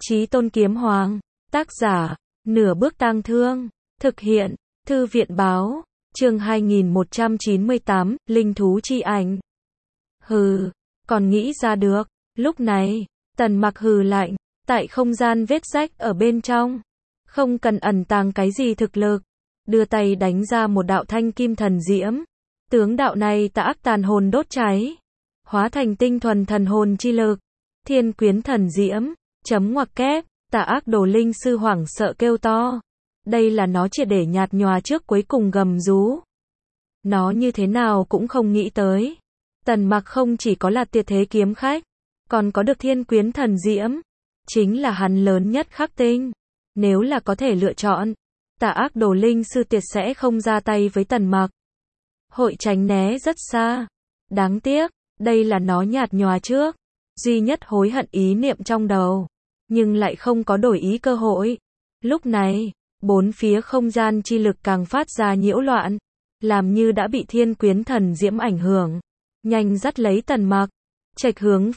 Chí Tôn Kiếm Hoàng, tác giả, Nửa Bước Tang Thương, thực hiện, Thư viện báo, chương 2198, Linh Thú Chi Ảnh. Hừ, còn nghĩ ra được, lúc này, Tần Mặc hừ lạnh, tại không gian vết rách ở bên trong, không cần ẩn tàng cái gì thực lực, đưa tay đánh ra một đạo thanh kim thần diễm, tướng đạo này tà ác tàn hồn đốt cháy, hóa thành tinh thuần thần hồn chi lực, thiên quyến thần diễm, chấm ngoặc kép, tà ác đồ linh sư hoảng sợ kêu to. Đây là nó triệt để nhạt nhòa trước cuối cùng gầm rú. Nó như thế nào cũng không nghĩ tới. Tần Mặc không chỉ có là tuyệt thế kiếm khách, còn có được thiên quyến thần diễm. Chính là hắn lớn nhất khắc tinh. Nếu là có thể lựa chọn, tà ác đồ linh sư tuyệt sẽ không ra tay với Tần Mặc. Hội tránh né rất xa. Đáng tiếc, đây là nó nhạt nhòa trước. Duy nhất hối hận ý niệm trong đầu. Nhưng lại không có đổi ý cơ hội. Lúc này, bốn phía không gian chi lực càng phát ra nhiễu loạn, làm như đã bị thiên quyến thần diễm ảnh hưởng. Nhanh dắt lấy Tần Mặc, chệch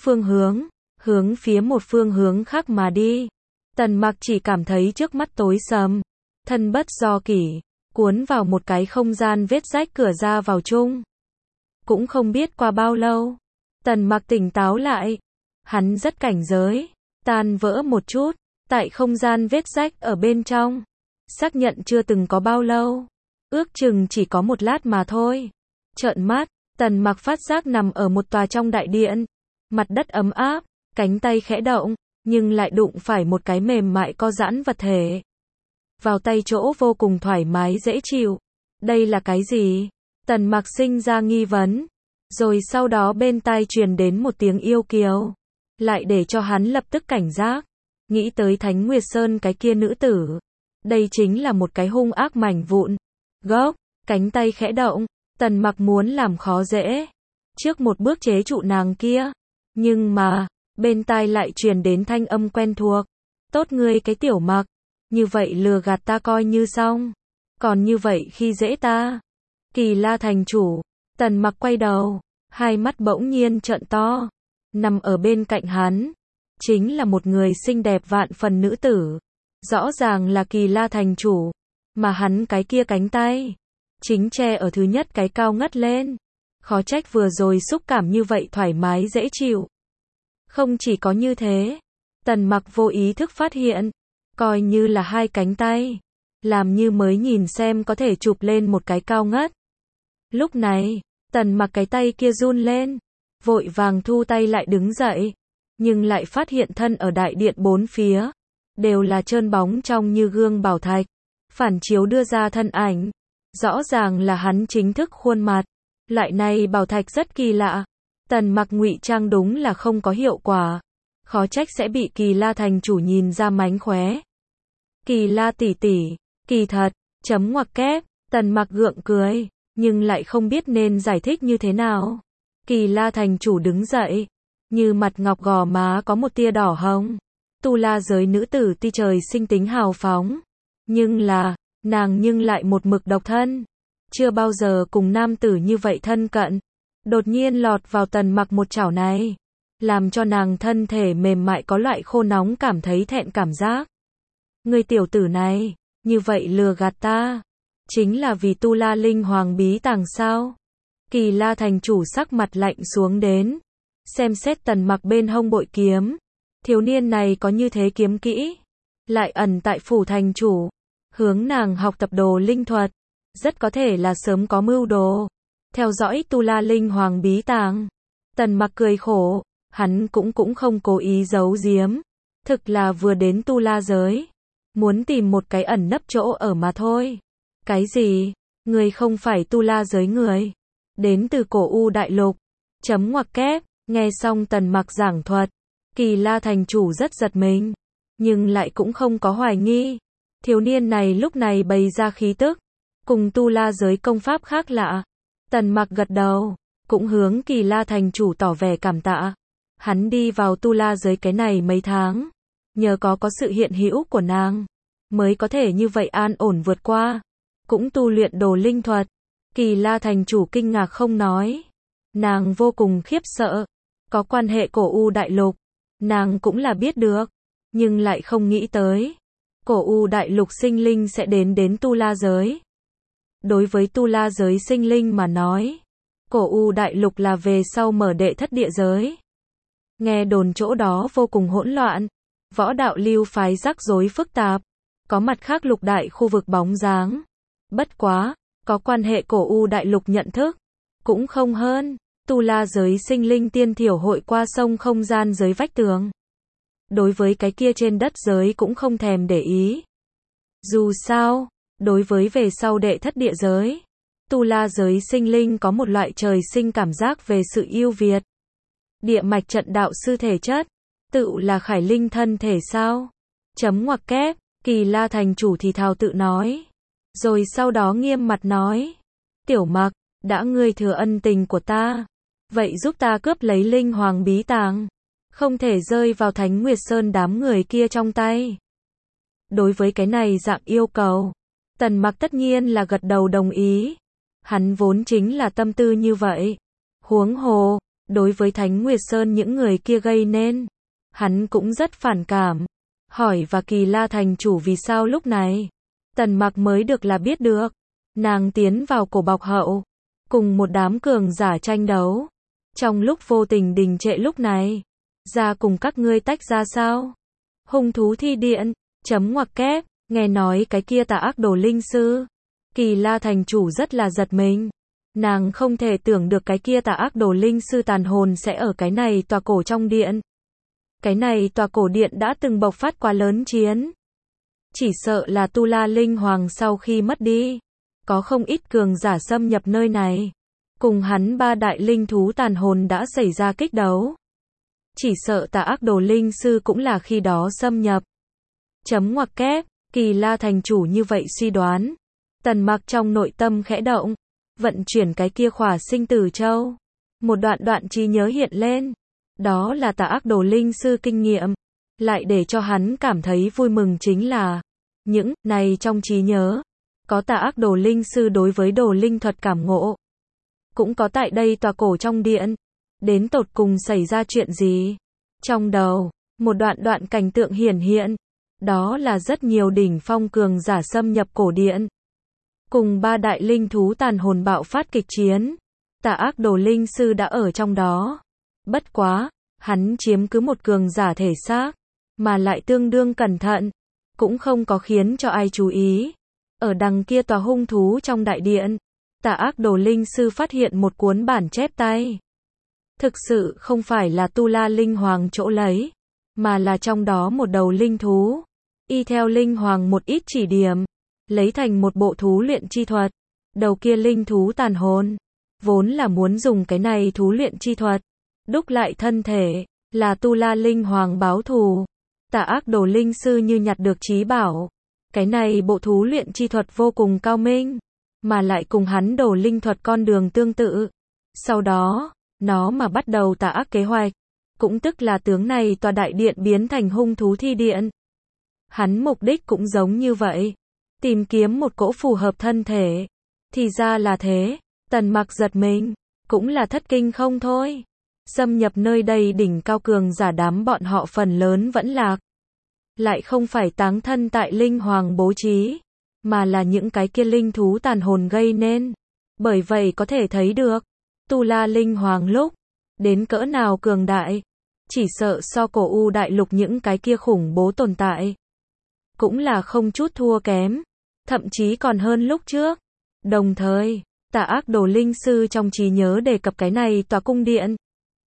hướng phía một phương hướng khác mà đi. Tần Mặc chỉ cảm thấy trước mắt tối sầm, thân bất do kỷ, cuốn vào một cái không gian vết rách cửa ra vào chung. Cũng không biết qua bao lâu, Tần Mặc tỉnh táo lại, hắn rất cảnh giới, tan vỡ một chút, tại không gian vết rách ở bên trong. Xác nhận chưa từng có bao lâu, ước chừng chỉ có một lát mà thôi. Trợn mắt, Tần Mặc phát giác nằm ở một tòa trong đại điện, mặt đất ấm áp, cánh tay khẽ động, nhưng lại đụng phải một cái mềm mại co giãn vật thể. Vào tay chỗ vô cùng thoải mái dễ chịu. Đây là cái gì? Tần Mặc sinh ra nghi vấn. Rồi sau đó bên tai truyền đến một tiếng yêu kiều, lại để cho hắn lập tức cảnh giác. Nghĩ tới Thánh Nguyệt Sơn cái kia nữ tử. Đây chính là một cái hung ác mảnh vụn. Gốc, cánh tay khẽ động, Tần Mặc muốn làm khó dễ. Trước một bước chế trụ nàng kia. Nhưng mà, bên tai lại truyền đến thanh âm quen thuộc. Tốt ngươi cái tiểu Mặc. Như vậy lừa gạt ta coi như xong. Còn như vậy khi dễ ta. Kỳ La thành chủ. Tần Mặc quay đầu. Hai mắt bỗng nhiên trợn to. Nằm ở bên cạnh hắn. Chính là một người xinh đẹp vạn phần nữ tử. Rõ ràng là Kỳ La thành chủ. Mà hắn cái kia cánh tay. Chính che ở thứ nhất cái cao ngất lên. Khó trách vừa rồi xúc cảm như vậy thoải mái dễ chịu. Không chỉ có như thế. Tần Mặc vô ý thức phát hiện. Coi như là hai cánh tay. Làm như mới nhìn xem có thể chụp lên một cái cao ngất. Lúc này, Tần Mặc cái tay kia run lên. Vội vàng thu tay lại đứng dậy. Nhưng lại phát hiện thân ở đại điện bốn phía. Đều là trơn bóng trong như gương bảo thạch. Phản chiếu đưa ra thân ảnh. Rõ ràng là hắn chính thức khuôn mặt. Loại này bảo thạch rất kỳ lạ. Tần Mặc ngụy trang đúng là không có hiệu quả. Khó trách sẽ bị Kỳ La thành chủ nhìn ra mánh khóe. Kỳ La tỷ tỷ, kỳ thật, chấm ngoặc kép, Tần Mặc gượng cười, nhưng lại không biết nên giải thích như thế nào. Kỳ La thành chủ đứng dậy, như mặt ngọc gò má có một tia đỏ hồng. Tu La giới nữ tử ti trời sinh tính hào phóng, nhưng là, nàng nhưng lại một mực độc thân, chưa bao giờ cùng nam tử như vậy thân cận. Đột nhiên lọt vào Tần Mặc một chảo này, làm cho nàng thân thể mềm mại có loại khô nóng cảm thấy thẹn cảm giác. Người tiểu tử này, như vậy lừa gạt ta, chính là vì Tu La Linh Hoàng bí tàng sao? Kỳ La thành chủ sắc mặt lạnh xuống đến, xem xét Tần Mặc bên hông bội kiếm. Thiếu niên này có như thế kiếm kỹ, lại ẩn tại phủ thành chủ, hướng nàng học tập đồ linh thuật, rất có thể là sớm có mưu đồ, theo dõi Tu La Linh Hoàng bí tàng. Tần Mặc cười khổ, hắn cũng không cố ý giấu giếm, thực là vừa đến Tu La giới, muốn tìm một cái ẩn nấp chỗ ở mà thôi. Cái gì? Người không phải Tu La giới người, đến từ cổ U đại lục. Chấm ngoặc kép, nghe xong Tần Mặc giảng thuật, Kỳ La thành chủ rất giật mình, nhưng lại cũng không có hoài nghi. Thiếu niên này lúc này bày ra khí tức, cùng Tu La giới công pháp khác lạ. Tần Mặc gật đầu, cũng hướng Kỳ La thành chủ tỏ vẻ cảm tạ. Hắn đi vào Tu La giới cái này mấy tháng, nhờ có sự hiện hữu của nàng, mới có thể như vậy an ổn vượt qua, cũng tu luyện đồ linh thuật. Kỳ La thành chủ kinh ngạc không nói, nàng vô cùng khiếp sợ, có quan hệ cổ U đại lục, nàng cũng là biết được, nhưng lại không nghĩ tới, cổ U đại lục sinh linh sẽ đến Tu La giới. Đối với Tu La giới sinh linh mà nói, cổ U đại lục là về sau mở đệ thất địa giới. Nghe đồn chỗ đó vô cùng hỗn loạn, võ đạo lưu phái rắc rối phức tạp, có mặt khác lục đại khu vực bóng dáng. Bất quá, có quan hệ cổ U đại lục nhận thức, cũng không hơn, Tu La giới sinh linh tiên thiểu hội qua sông không gian giới vách tường. Đối với cái kia trên đất giới cũng không thèm để ý. Dù sao, đối với về sau đệ thất địa giới, Tu La giới sinh linh có một loại trời sinh cảm giác về sự ưu việt. Địa mạch trận đạo sư thể chất, tự là khải linh thân thể sao? Chấm ngoặc kép, Kỳ La thành chủ thì thào tự nói. Rồi sau đó nghiêm mặt nói. Tiểu Mặc, đã ngươi thừa ân tình của ta, vậy giúp ta cướp lấy linh hoàng bí tàng, không thể rơi vào Thánh Nguyệt Sơn đám người kia trong tay. Đối với cái này dạng yêu cầu, Tần Mặc tất nhiên là gật đầu đồng ý. Hắn vốn chính là tâm tư như vậy. Huống hồ, đối với Thánh Nguyệt Sơn những người kia gây nên, hắn cũng rất phản cảm. Hỏi và Kỳ La thành chủ vì sao lúc này, Tần Mặc mới được là biết được. Nàng tiến vào cổ bọc hậu, cùng một đám cường giả tranh đấu. Trong lúc vô tình đình trệ lúc này, ra cùng các ngươi tách ra sao? Hung thú thi điện, chấm ngoặc kép, nghe nói cái kia tà ác đồ linh sư. Kỳ La thành chủ rất là giật mình. Nàng không thể tưởng được cái kia tà ác đồ linh sư tàn hồn sẽ ở cái này tòa cổ trong điện. Cái này tòa cổ điện đã từng bộc phát quá lớn chiến. Chỉ sợ là Tu La linh hoàng sau khi mất đi, có không ít cường giả xâm nhập nơi này. Cùng hắn ba đại linh thú tàn hồn đã xảy ra kích đấu. Chỉ sợ tà ác đồ linh sư cũng là khi đó xâm nhập. Chấm ngoặc kép, Kỳ La thành chủ như vậy suy đoán. Tần Mặc trong nội tâm khẽ động, vận chuyển cái kia khỏa sinh tử châu. Một đoạn trí nhớ hiện lên. Đó là tà ác đồ linh sư kinh nghiệm. Lại để cho hắn cảm thấy vui mừng chính là, những này trong trí nhớ, có tà ác đồ linh sư đối với đồ linh thuật cảm ngộ. Cũng có tại đây tòa cổ trong điện. Đến tột cùng xảy ra chuyện gì? Trong đầu, một đoạn cảnh tượng hiển hiện. Đó là rất nhiều đỉnh phong cường giả xâm nhập cổ điện. Cùng ba đại linh thú tàn hồn bạo phát kịch chiến. Tà ác đồ linh sư đã ở trong đó. Bất quá, hắn chiếm cứ một cường giả thể xác, mà lại tương đương cẩn thận, cũng không có khiến cho ai chú ý. Ở đằng kia tòa hung thú trong đại điện, tà ác đồ linh sư phát hiện một cuốn bản chép tay. Thực sự không phải là Tu La linh hoàng chỗ lấy, mà là trong đó một đầu linh thú. Y theo linh hoàng một ít chỉ điểm, lấy thành một bộ thú luyện chi thuật. Đầu kia linh thú tàn hồn, vốn là muốn dùng cái này thú luyện chi thuật, đúc lại thân thể, là Tu La linh hoàng báo thù. Tà ác đồ linh sư như nhặt được trí bảo. Cái này bộ thú luyện chi thuật vô cùng cao minh, mà lại cùng hắn đồ linh thuật con đường tương tự. Sau đó, nó mà bắt đầu tà ác kế hoạch, cũng tức là tướng này tòa đại điện biến thành hung thú thi điện. Hắn mục đích cũng giống như vậy, tìm kiếm một cỗ phù hợp thân thể. Thì ra là thế, Tần Mặc giật mình, cũng là thất kinh không thôi. Xâm nhập nơi đây đỉnh cao cường giả đám bọn họ phần lớn vẫn lạc. Lại không phải táng thân tại linh hoàng bố trí, mà là những cái kia linh thú tàn hồn gây nên. Bởi vậy có thể thấy được, Tu La linh hoàng lúc đến cỡ nào cường đại, chỉ sợ so cổ U đại lục những cái kia khủng bố tồn tại, cũng là không chút thua kém, thậm chí còn hơn lúc trước. Đồng thời, tà ác đồ linh sư trong trí nhớ đề cập cái này tòa cung điện.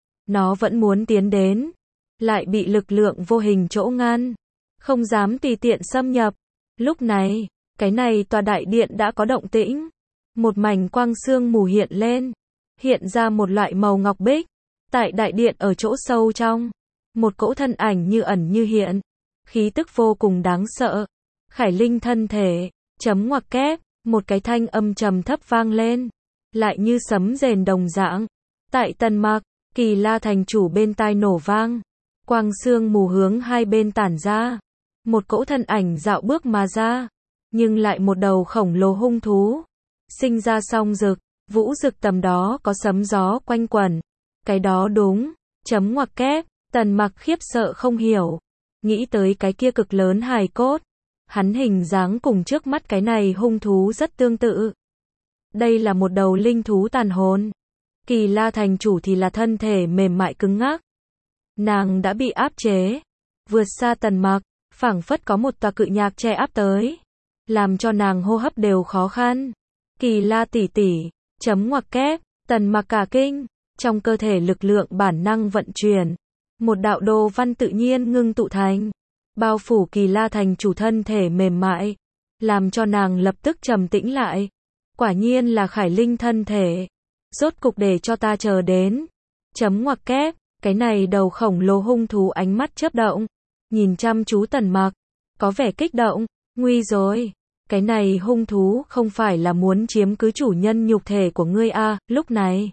Nó vẫn muốn tiến đến, lại bị lực lượng vô hình chỗ ngăn, không dám tùy tiện xâm nhập. Lúc này, cái này tòa đại điện đã có động tĩnh. Một mảnh quang sương mù hiện lên, hiện ra một loại màu ngọc bích. Tại đại điện ở chỗ sâu trong, một cỗ thân ảnh như ẩn như hiện, khí tức vô cùng đáng sợ. Khải linh thân thể, chấm ngoặc kép, một cái thanh âm trầm thấp vang lên, lại như sấm rền đồng dạng. Tại Tần Mặc, Kỳ La thành chủ bên tai nổ vang, quang sương mù hướng hai bên tản ra, một cỗ thân ảnh dạo bước mà ra, nhưng lại một đầu khổng lồ hung thú, sinh ra song rực, vũ rực tầm đó có sấm gió quanh quẩn. Cái đó đúng, chấm ngoặc kép, Tần Mặc khiếp sợ không hiểu, nghĩ tới cái kia cực lớn hài cốt. Hắn hình dáng cùng trước mắt cái này hung thú rất tương tự. Đây là một đầu linh thú tàn hồn. Kỳ La thành chủ thì là thân thể mềm mại cứng ngắc. Nàng đã bị áp chế, vượt xa Tần Mặc, phảng phất có một tòa cự nhạc che áp tới, làm cho nàng hô hấp đều khó khăn. Kỳ La tỷ tỷ, chấm ngoặc kép, Tần Mặc cả kinh, trong cơ thể lực lượng bản năng vận chuyển, một đạo đồ văn tự nhiên ngưng tụ thành, bao phủ Kỳ La thành chủ thân thể mềm mại, làm cho nàng lập tức trầm tĩnh lại. Quả nhiên là Khải Linh thân thể. Rốt cục để cho ta chờ đến. Chấm ngoặc kép, cái này đầu khổng lồ hung thú ánh mắt chớp động, nhìn chăm chú Tần Mặc, có vẻ kích động, nguy rồi. Cái này hung thú không phải là muốn chiếm cứ chủ nhân nhục thể của ngươi à, lúc này.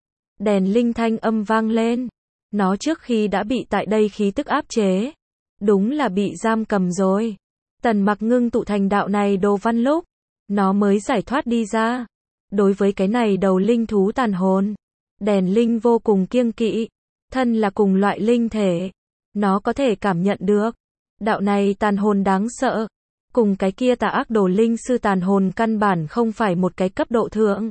Đèn linh thanh âm vang lên. Nó trước khi đã bị tại đây khí tức áp chế. Đúng là bị giam cầm rồi. Tần Mặc ngưng tụ thành đạo này đồ văn lúc, nó mới giải thoát đi ra. Đối với cái này đầu linh thú tàn hồn, đèn linh vô cùng kiêng kỵ. Thân là cùng loại linh thể, nó có thể cảm nhận được. Đạo này tàn hồn đáng sợ. Cùng cái kia tà ác đồ linh sư tàn hồn căn bản không phải một cái cấp độ thượng.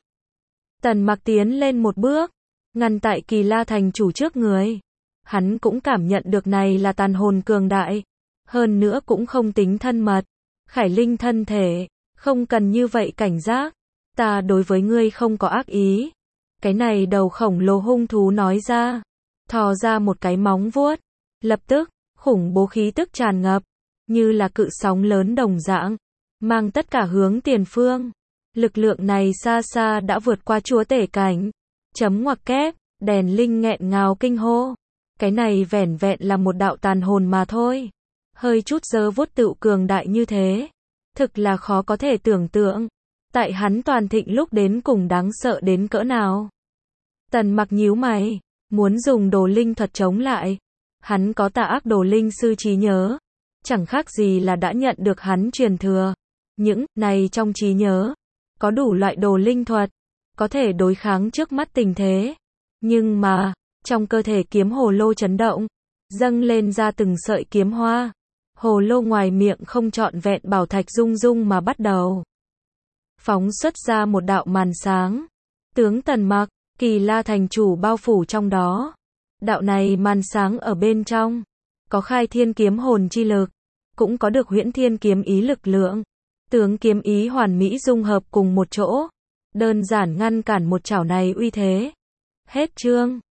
Tần Mặc tiến lên một bước, ngăn tại Kỳ La thành chủ trước người. Hắn cũng cảm nhận được này là tàn hồn cường đại. Hơn nữa cũng không tính thân mật. Khải Linh thân thể, không cần như vậy cảnh giác. Ta đối với ngươi không có ác ý. Cái này đầu khổng lồ hung thú nói ra. Thò ra một cái móng vuốt. Lập tức, khủng bố khí tức tràn ngập. Như là cự sóng lớn đồng dạng. Mang tất cả hướng tiền phương. Lực lượng này xa xa đã vượt qua chúa tể cảnh. Chấm ngoặc kép, đèn linh nghẹn ngào kinh hô. Cái này vẻn vẹn là một đạo tàn hồn mà thôi. Hơi chút giơ vuốt tựu cường đại như thế. Thực là khó có thể tưởng tượng. Tại hắn toàn thịnh lúc đến cùng đáng sợ đến cỡ nào. Tần Mặc nhíu mày, muốn dùng đồ linh thuật chống lại. Hắn có tà ác đồ linh sư trí nhớ. Chẳng khác gì là đã nhận được hắn truyền thừa. Những này trong trí nhớ, có đủ loại đồ linh thuật, có thể đối kháng trước mắt tình thế. Nhưng mà, trong cơ thể kiếm hồ lô chấn động, dâng lên ra từng sợi kiếm hoa. Hồ lô ngoài miệng không trọn vẹn bảo thạch rung rung mà bắt đầu phóng xuất ra một đạo màn sáng. Tướng Tần Mặc, Kỳ La thành chủ bao phủ trong đó. Đạo này màn sáng ở bên trong, có khai thiên kiếm hồn chi lực, cũng có được huyễn thiên kiếm ý lực lượng. Tướng kiếm ý hoàn mỹ dung hợp cùng một chỗ, đơn giản ngăn cản một chảo này uy thế. Hết chương.